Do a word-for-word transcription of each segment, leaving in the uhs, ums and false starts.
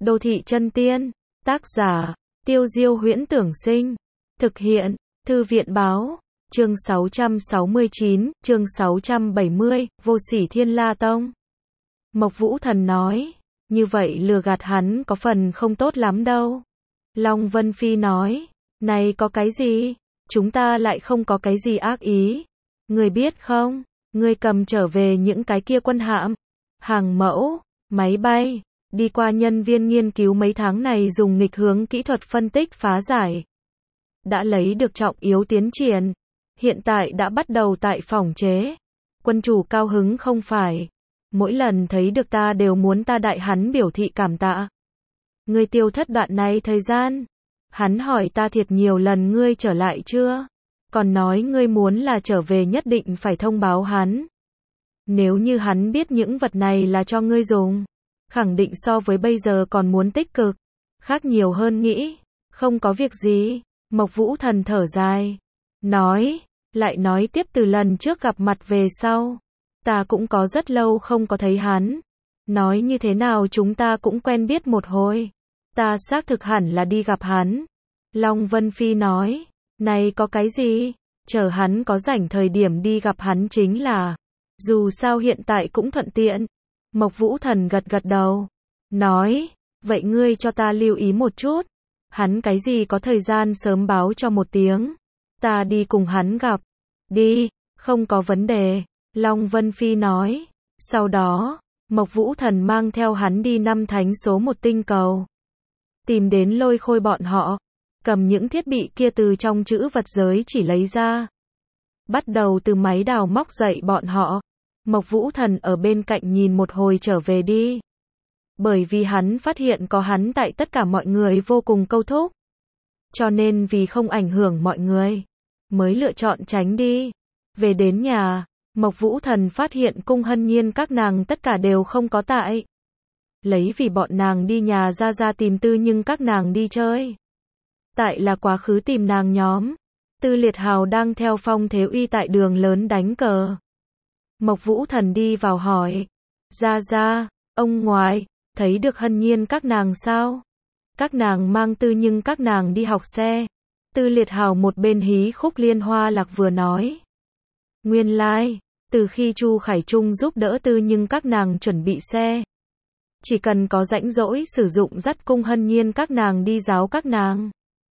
Đô thị chân tiên, tác giả, Tiêu Diêu Huyễn Tưởng Sinh, thực hiện, Thư viện Báo, chương sáu trăm sáu mươi chín, chương sáu trăm bảy mươi, Vô Sỉ Thiên La Tông. Mộc Vũ Thần nói, như vậy lừa gạt hắn có phần không tốt lắm đâu. Long Vân Phi nói, này có cái gì, chúng ta lại không có cái gì ác ý. Ngươi biết không, ngươi cầm trở về những cái kia quân hạm, hàng mẫu, máy bay, đi qua nhân viên nghiên cứu mấy tháng này dùng nghịch hướng kỹ thuật phân tích phá giải. Đã lấy được trọng yếu tiến triển, hiện tại đã bắt đầu tại phòng chế. Quân chủ cao hứng không phải, mỗi lần thấy được ta đều muốn ta đại hắn biểu thị cảm tạ. Ngươi tiêu thất đoạn này thời gian, hắn hỏi ta thiệt nhiều lần ngươi trở lại chưa, còn nói ngươi muốn là trở về nhất định phải thông báo hắn. Nếu như hắn biết những vật này là cho ngươi dùng, khẳng định so với bây giờ còn muốn tích cực, khác nhiều hơn nghĩ, không có việc gì. Mộc Vũ Thần thở dài, nói, lại nói tiếp từ lần trước gặp mặt về sau, ta cũng có rất lâu không có thấy hắn, nói như thế nào chúng ta cũng quen biết một hồi, ta xác thực hẳn là đi gặp hắn. Long Vân Phi nói, này có cái gì, chờ hắn có rảnh thời điểm đi gặp hắn chính là, dù sao hiện tại cũng thuận tiện. Mộc Vũ Thần gật gật đầu, nói, vậy ngươi cho ta lưu ý một chút, hắn cái gì có thời gian sớm báo cho một tiếng, ta đi cùng hắn gặp. Đi, không có vấn đề, Long Vân Phi nói. Sau đó, Mộc Vũ Thần mang theo hắn đi năm thánh số một tinh cầu, tìm đến Lôi Khôi bọn họ, cầm những thiết bị kia từ trong trữ vật giới chỉ lấy ra, bắt đầu từ máy đào móc dậy bọn họ. Mộc Vũ Thần ở bên cạnh nhìn một hồi trở về đi. Bởi vì hắn phát hiện có hắn tại tất cả mọi người vô cùng câu thúc. Cho nên vì không ảnh hưởng mọi người, mới lựa chọn tránh đi. Về đến nhà, Mộc Vũ Thần phát hiện Cung Hân Nhiên các nàng tất cả đều không có tại. Lấy vì bọn nàng đi nhà ra ra tìm Tư nhưng các nàng đi chơi. Tại là quá khứ tìm nàng nhóm. Tư Liệt Hào đang theo Phong Thế Uy tại đường lớn đánh cờ. Mộc Vũ Thần đi vào hỏi, ra ra, ông ngoại, thấy được Hân Nhiên các nàng sao? Các nàng mang Tư nhưng các nàng đi học xe. Tư Liệt Hào một bên hí khúc liên hoa lạc vừa nói. Nguyên lai, like, từ khi Chu Khải Trung giúp đỡ Tư nhưng các nàng chuẩn bị xe, chỉ cần có rãnh rỗi sử dụng dắt Cung Hân Nhiên các nàng đi giáo các nàng.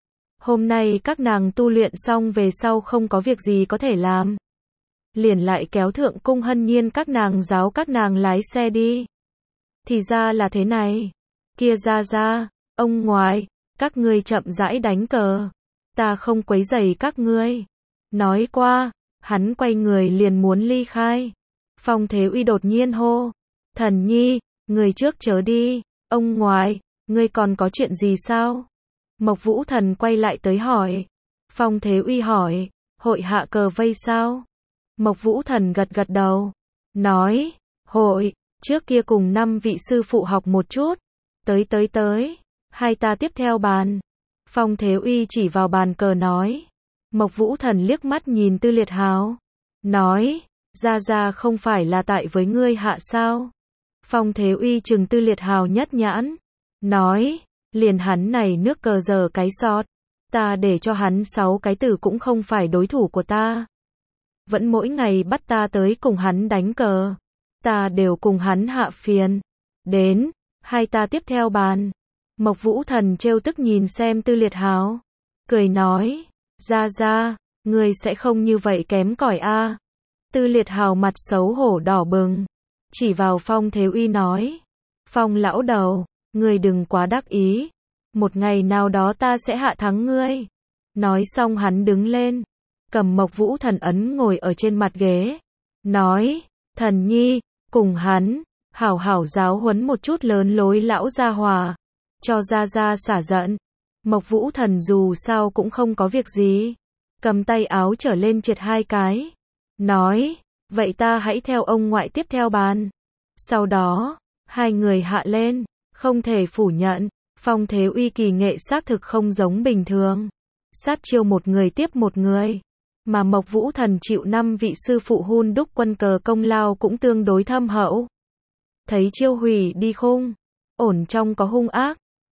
Hôm nay các nàng tu luyện xong về sau không có việc gì có thể làm, liền lại kéo thượng Cung Hân Nhiên các nàng giáo các nàng lái xe đi. Thì ra là thế này. Kia ra ra, ông ngoại, các ngươi chậm rãi đánh cờ, ta không quấy rầy các ngươi. Nói qua, hắn quay người liền muốn ly khai. Phong Thế Uy đột nhiên hô, Thần Nhi, người trước chớ đi. Ông ngoại, ngươi còn có chuyện gì sao? Mộc Vũ Thần quay lại tới hỏi. Phong Thế Uy hỏi, hội hạ cờ vây sao? Mộc Vũ Thần gật gật đầu, nói, hội, trước kia cùng năm vị sư phụ học một chút, tới tới tới, hai ta tiếp theo bàn. Phong Thế Uy chỉ vào bàn cờ nói. Mộc Vũ Thần liếc mắt nhìn Tư Liệt Hào, nói, ra ra không phải là tại với ngươi hạ sao? Phong Thế Uy trừng Tư Liệt Hào nhất nhãn, nói, liền hắn này nước cờ giờ cái sọt, ta để cho hắn sáu cái tử cũng không phải đối thủ của ta. Vẫn mỗi ngày bắt ta tới cùng hắn đánh cờ, ta đều cùng hắn hạ phiền. Đến, hai ta tiếp theo bàn. Mộc Vũ Thần trêu tức nhìn xem Tư Liệt Hào, cười nói, ra ra, ngươi sẽ không như vậy kém cỏi a. Tư Liệt Hào mặt xấu hổ đỏ bừng, chỉ vào Phong Thế Uy nói, Phong lão đầu, ngươi đừng quá đắc ý, một ngày nào đó ta sẽ hạ thắng ngươi. Nói xong hắn đứng lên, cầm Mộc Vũ Thần ấn ngồi ở trên mặt ghế, nói, Thần Nhi, cùng hắn, hảo hảo giáo huấn một chút lớn lối lão gia hòa, cho ra ra xả giận. Mộc Vũ Thần dù sao cũng không có việc gì, cầm tay áo trở lên triệt hai cái, nói, vậy ta hãy theo ông ngoại tiếp theo bàn. Sau đó, hai người hạ lên, không thể phủ nhận, Phong Thế Uy kỳ nghệ xác thực không giống bình thường, sát chiêu một người tiếp một người. Mà Mộc Vũ Thần chịu năm vị sư phụ hun đúc quân cờ công lao cũng tương đối thâm hậu. Thấy chiêu hủy đi khung, ổn trong có hung ác,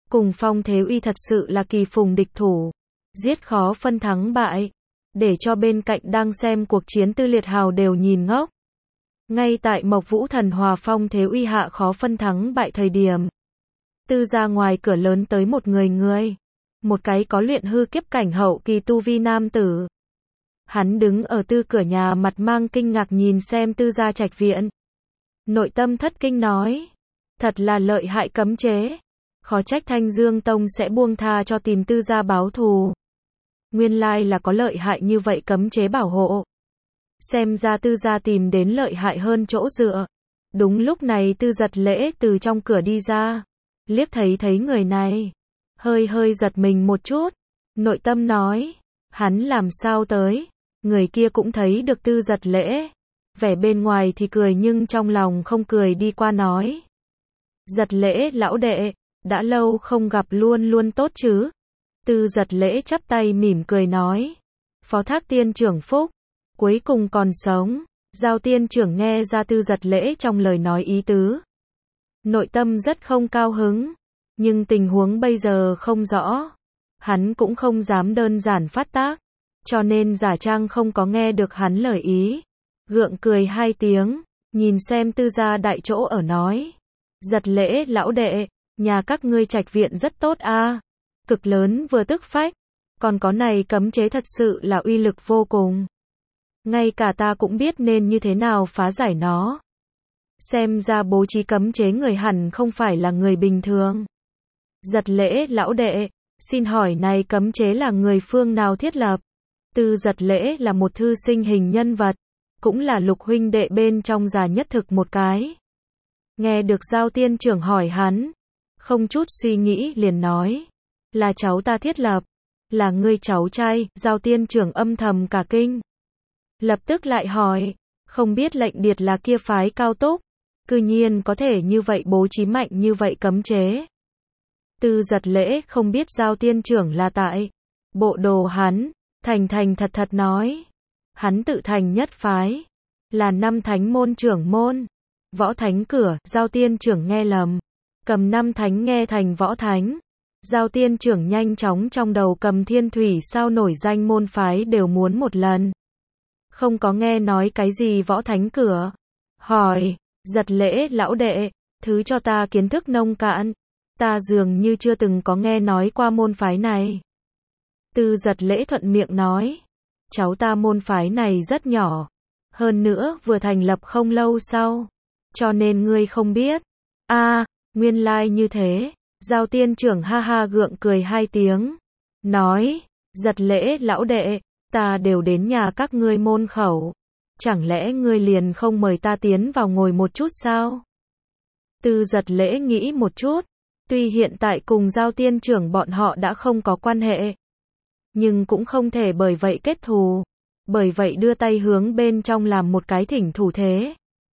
Cùng Phong Thế Uy thật sự là kỳ phùng địch thủ, giết khó phân thắng bại, để cho bên cạnh đang xem cuộc chiến Tư Liệt Hào đều nhìn ngốc. Ngay tại Mộc Vũ Thần hòa Phong Thế Uy hạ khó phân thắng bại thời điểm, Tư ra ngoài cửa lớn tới một người người, một cái có luyện hư kiếp cảnh hậu kỳ tu vi nam tử. Hắn đứng ở Tư cửa nhà mặt mang kinh ngạc nhìn xem Tư gia trạch viện. Nội tâm thất kinh nói, thật là lợi hại cấm chế, khó trách Thanh Dương Tông sẽ buông tha cho tìm Tư gia báo thù. Nguyên lai là có lợi hại như vậy cấm chế bảo hộ. Xem ra Tư gia tìm đến lợi hại hơn chỗ dựa. Đúng lúc này Tư Giật Lễ từ trong cửa đi ra, liếc thấy thấy người này, hơi hơi giật mình một chút, nội tâm nói, hắn làm sao tới, người kia cũng thấy được Tư Giật Lễ, vẻ bên ngoài thì cười nhưng trong lòng không cười đi qua nói. Giật Lễ lão đệ, đã lâu không gặp luôn luôn tốt chứ. Tư Giật Lễ chắp tay mỉm cười nói, phó thác tiên trưởng phúc, cuối cùng còn sống. Giao tiên trưởng nghe ra Tư Giật Lễ trong lời nói ý tứ, nội tâm rất không cao hứng, nhưng tình huống bây giờ không rõ, hắn cũng không dám đơn giản phát tác, cho nên giả trang không có nghe được hắn lời ý, gượng cười hai tiếng, nhìn xem Tư gia đại chỗ ở nói, Giật Lễ lão đệ, nhà các ngươi trạch viện rất tốt a, cực lớn vừa tức phách, còn có này cấm chế thật sự là uy lực vô cùng. Ngay cả ta cũng biết nên như thế nào phá giải nó. Xem ra bố trí cấm chế người hẳn không phải là người bình thường. Giật Lễ lão đệ, xin hỏi này cấm chế là người phương nào thiết lập? Tư Giật Lễ là một thư sinh hình nhân vật, cũng là Lục huynh đệ bên trong già nhất thực một cái. Nghe được Giao tiên trưởng hỏi hắn, không chút suy nghĩ liền nói, là cháu ta thiết lập, là ngươi cháu trai. Giao tiên trưởng âm thầm cả kinh. Lập tức lại hỏi, không biết lệnh điệt là kia phái cao túc, cư nhiên có thể như vậy bố trí mạnh như vậy cấm chế. Tư Giật Lễ không biết Giao tiên trưởng là tại bộ đồ hắn, thành thành thật thật nói, hắn tự thành nhất phái, là năm thánh môn trưởng môn, võ thánh cửa. Giao tiên trưởng nghe lầm, cầm năm thánh nghe thành võ thánh. Giao tiên trưởng nhanh chóng trong đầu cầm thiên thủy sao nổi danh môn phái đều muốn một lần. Không có nghe nói cái gì võ thánh cửa. Hỏi, Giật Lễ lão đệ, thứ cho ta kiến thức nông cạn, ta dường như chưa từng có nghe nói qua môn phái này. Tư Giật Lễ thuận miệng nói, cháu ta môn phái này rất nhỏ, hơn nữa vừa thành lập không lâu sau, cho nên ngươi không biết. A, à, nguyên lai like như thế. Giao tiên trưởng ha ha gượng cười hai tiếng, nói, Giật Lễ lão đệ, ta đều đến nhà các ngươi môn khẩu, chẳng lẽ ngươi liền không mời ta tiến vào ngồi một chút sao? Tư Giật Lễ nghĩ một chút, tuy hiện tại cùng Giao tiên trưởng bọn họ đã không có quan hệ, nhưng cũng không thể bởi vậy kết thù, bởi vậy đưa tay hướng bên trong làm một cái thỉnh thủ thế.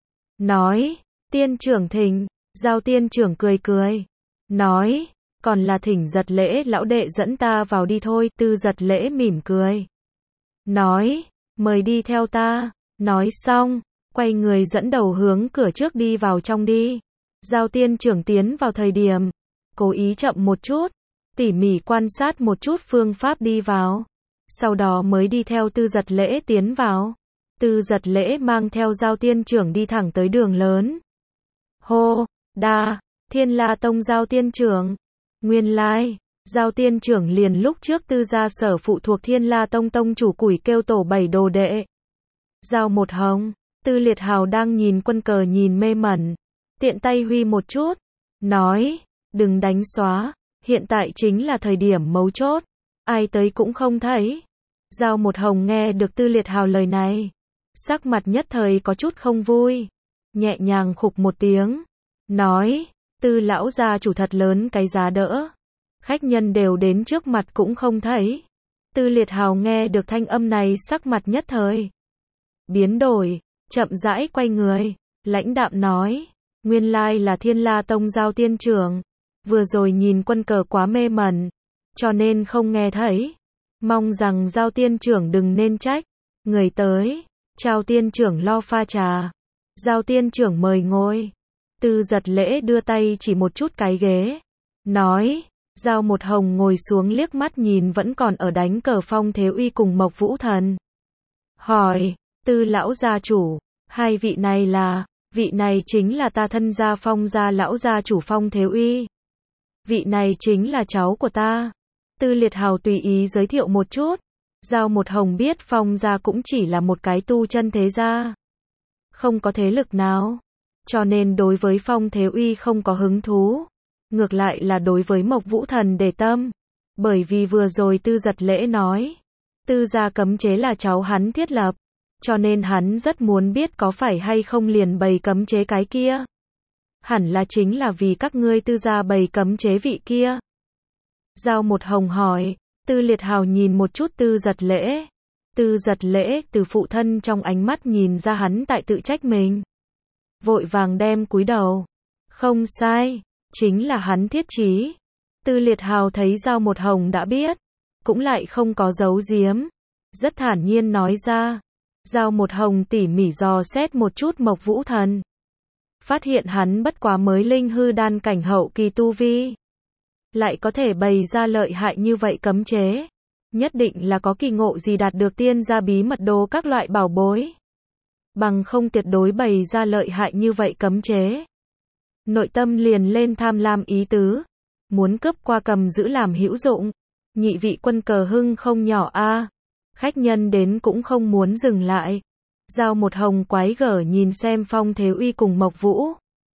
Nói, tiên trưởng thỉnh. Giao tiên trưởng cười cười, nói, còn là thỉnh Giật Lễ lão đệ dẫn ta vào đi thôi. Tư Giật Lễ mỉm cười, nói, mời đi theo ta. Nói xong, quay người dẫn đầu hướng cửa trước đi vào trong đi. Giao tiên trưởng tiến vào thời điểm, cố ý chậm một chút, tỉ mỉ quan sát một chút phương pháp đi vào, sau đó mới đi theo Tư Giật Lễ tiến vào. Tư Giật Lễ mang theo Giao tiên trưởng đi thẳng tới đường lớn. Hô, đa, Thiên La Tông Giao tiên trưởng. Nguyên lai, like, Giao tiên trưởng liền lúc trước Tư gia sở phụ thuộc Thiên La Tông tông chủ củi kêu tổ bảy đồ đệ. Giao một hồng, Tư Liệt Hào đang nhìn quân cờ nhìn mê mẩn, tiện tay huy một chút, nói, đừng đánh xóa, hiện tại chính là thời điểm mấu chốt, ai tới cũng không thấy. Giao một hồng nghe được Tư Liệt Hào lời này, sắc mặt nhất thời có chút không vui, nhẹ nhàng khục một tiếng, nói, Tư lão gia chủ thật lớn cái giá đỡ, khách nhân đều đến trước mặt cũng không thấy. Tư Liệt Hào nghe được thanh âm này sắc mặt nhất thời biến đổi, chậm rãi quay người, lãnh đạm nói, nguyên lai là Thiên La Tông Giao tiên trưởng, vừa rồi nhìn quân cờ quá mê mẩn, cho nên không nghe thấy, mong rằng Giao tiên trưởng đừng nên trách. Người tới, chào tiên trưởng lo pha trà. Giao tiên trưởng mời ngồi. Tư Giật Lễ đưa tay chỉ một chút cái ghế, nói, Giao Một Hồng ngồi xuống liếc mắt nhìn vẫn còn ở đánh cờ Phong Thế Uy cùng Mộc Vũ Thần. Hỏi, Tư lão gia chủ, hai vị này là, vị này chính là ta thân gia Phong gia lão gia chủ Phong Thế Uy. Vị này chính là cháu của ta. Tư Liệt Hào tùy ý giới thiệu một chút. Giao Một Hồng biết Phong gia cũng chỉ là một cái tu chân thế gia, không có thế lực nào, cho nên đối với Phong Thế Uy không có hứng thú. Ngược lại là đối với Mộc Vũ Thần để tâm. Bởi vì vừa rồi Tư Giật Lễ nói, Tư gia cấm chế là cháu hắn thiết lập, cho nên hắn rất muốn biết có phải hay không liền bày cấm chế cái kia. Hẳn là chính là vì các ngươi Tư gia bày cấm chế vị kia. Giao Một Hồng hỏi. Tư Liệt Hào nhìn một chút Tư Giật Lễ. Tư Giật Lễ từ phụ thân trong ánh mắt nhìn ra hắn tại tự trách mình. Vội vàng đem cúi đầu. Không sai, chính là hắn thiết trí. Tư Liệt Hào thấy Giao Một Hồng đã biết, cũng lại không có giấu giếm, rất thản nhiên nói ra. Giao Một Hồng tỉ mỉ dò xét một chút Mộc Vũ Thần, phát hiện hắn bất quá mới linh hư đan cảnh hậu kỳ tu vi, lại có thể bày ra lợi hại như vậy cấm chế, nhất định là có kỳ ngộ gì đạt được tiên gia bí mật đồ các loại bảo bối, bằng không tuyệt đối bày ra lợi hại như vậy cấm chế. Nội tâm liền lên tham lam ý tứ, muốn cướp qua cầm giữ làm hữu dụng. Nhị vị quân cờ hưng không nhỏ a. Khách nhân đến cũng không muốn dừng lại. Giao Một Hồng quái gở nhìn xem Phong Thế Uy cùng Mộc Vũ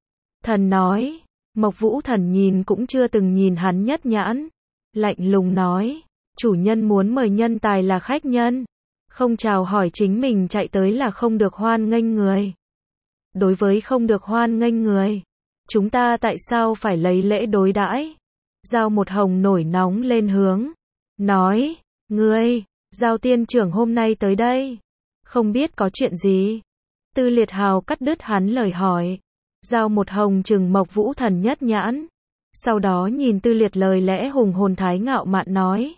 Thần nói. Mộc Vũ Thần nhìn cũng chưa từng nhìn hắn nhất nhãn, lạnh lùng nói, chủ nhân muốn mời nhân tài là khách nhân, không chào hỏi chính mình chạy tới là không được hoan nghênh người. Đối với không được hoan nghênh người, chúng ta tại sao phải lấy lễ đối đãi? Giao Một Hồng nổi nóng lên hướng, nói, ngươi, Giao tiên trưởng hôm nay tới đây, không biết có chuyện gì? Tư Liệt Hào cắt đứt hắn lời hỏi. Giao Một Hồng trừng Mộc Vũ Thần nhất nhãn, sau đó nhìn Tư Liệt lời lẽ hùng hồn thái ngạo mạn nói,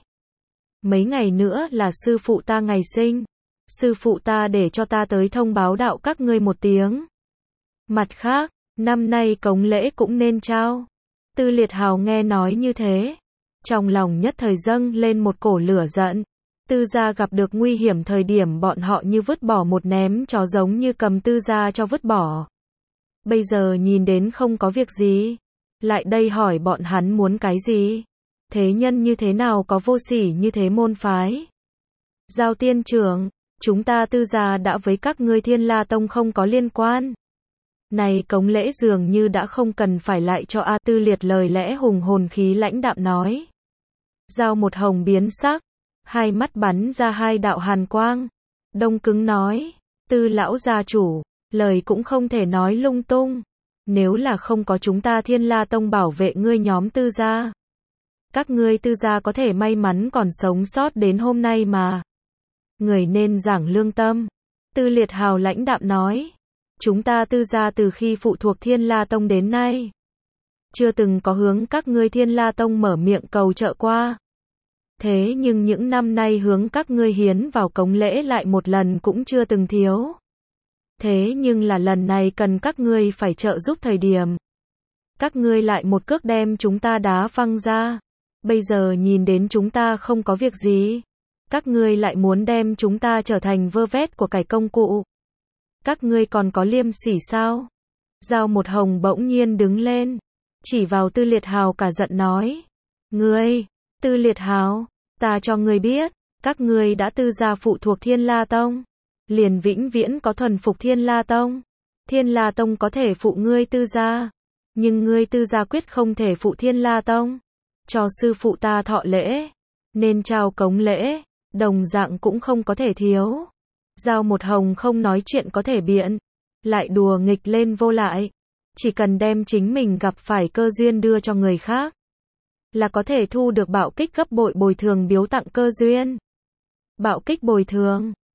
mấy ngày nữa là sư phụ ta ngày sinh, sư phụ ta để cho ta tới thông báo đạo các ngươi một tiếng. Mặt khác, năm nay cống lễ cũng nên trao. Tư Liệt Hào nghe nói như thế, trong lòng nhất thời dâng lên một cổ lửa giận. Tư gia gặp được nguy hiểm thời điểm bọn họ như vứt bỏ một ném chó, giống như cầm Tư gia cho vứt bỏ. Bây giờ nhìn đến không có việc gì, lại đây hỏi bọn hắn muốn cái gì? Thế nhân như thế nào có vô sỉ như thế môn phái? Giao tiên trưởng, chúng ta Tư gia đã với các ngươi Thiên La Tông không có liên quan. Này cống lễ dường như đã không cần phải lại cho A. Tư Liệt lời lẽ hùng hồn khí lãnh đạm nói. Giao Một Hồng biến sắc, hai mắt bắn ra hai đạo hàn quang, đông cứng nói, Tư lão gia chủ, lời cũng không thể nói lung tung, nếu là không có chúng ta Thiên La Tông bảo vệ ngươi nhóm Tư gia, các ngươi Tư gia có thể may mắn còn sống sót đến hôm nay mà. Người nên giảng lương tâm. Tư Liệt Hào lãnh đạm nói, chúng ta Tư gia từ khi phụ thuộc Thiên La Tông đến nay, chưa từng có hướng các ngươi Thiên La Tông mở miệng cầu trợ qua. Thế nhưng những năm nay hướng các ngươi hiến vào cống lễ lại một lần cũng chưa từng thiếu. Thế nhưng là lần này cần các ngươi phải trợ giúp thời điểm, các ngươi lại một cước đem chúng ta đá văng ra. Bây giờ nhìn đến chúng ta không có việc gì, các ngươi lại muốn đem chúng ta trở thành vơ vét của cải công cụ. Các ngươi còn có liêm sỉ sao? Giao Một Hồng bỗng nhiên đứng lên, chỉ vào Tư Liệt Hào cả giận nói, ngươi, Tư Liệt Hào, ta cho ngươi biết, các ngươi đã Tư gia phụ thuộc Thiên La Tông, liền vĩnh viễn có thuần phục Thiên La Tông. Thiên La Tông có thể phụ ngươi Tư gia, nhưng ngươi Tư gia quyết không thể phụ Thiên La Tông. Cho sư phụ ta thọ lễ, nên trao cống lễ, đồng dạng cũng không có thể thiếu. Giao Một Hồng không nói chuyện có thể biện, lại đùa nghịch lên vô lại, chỉ cần đem chính mình gặp phải cơ duyên đưa cho người khác, là có thể thu được bạo kích gấp bội bồi thường biếu tặng cơ duyên. Bạo kích bồi thường,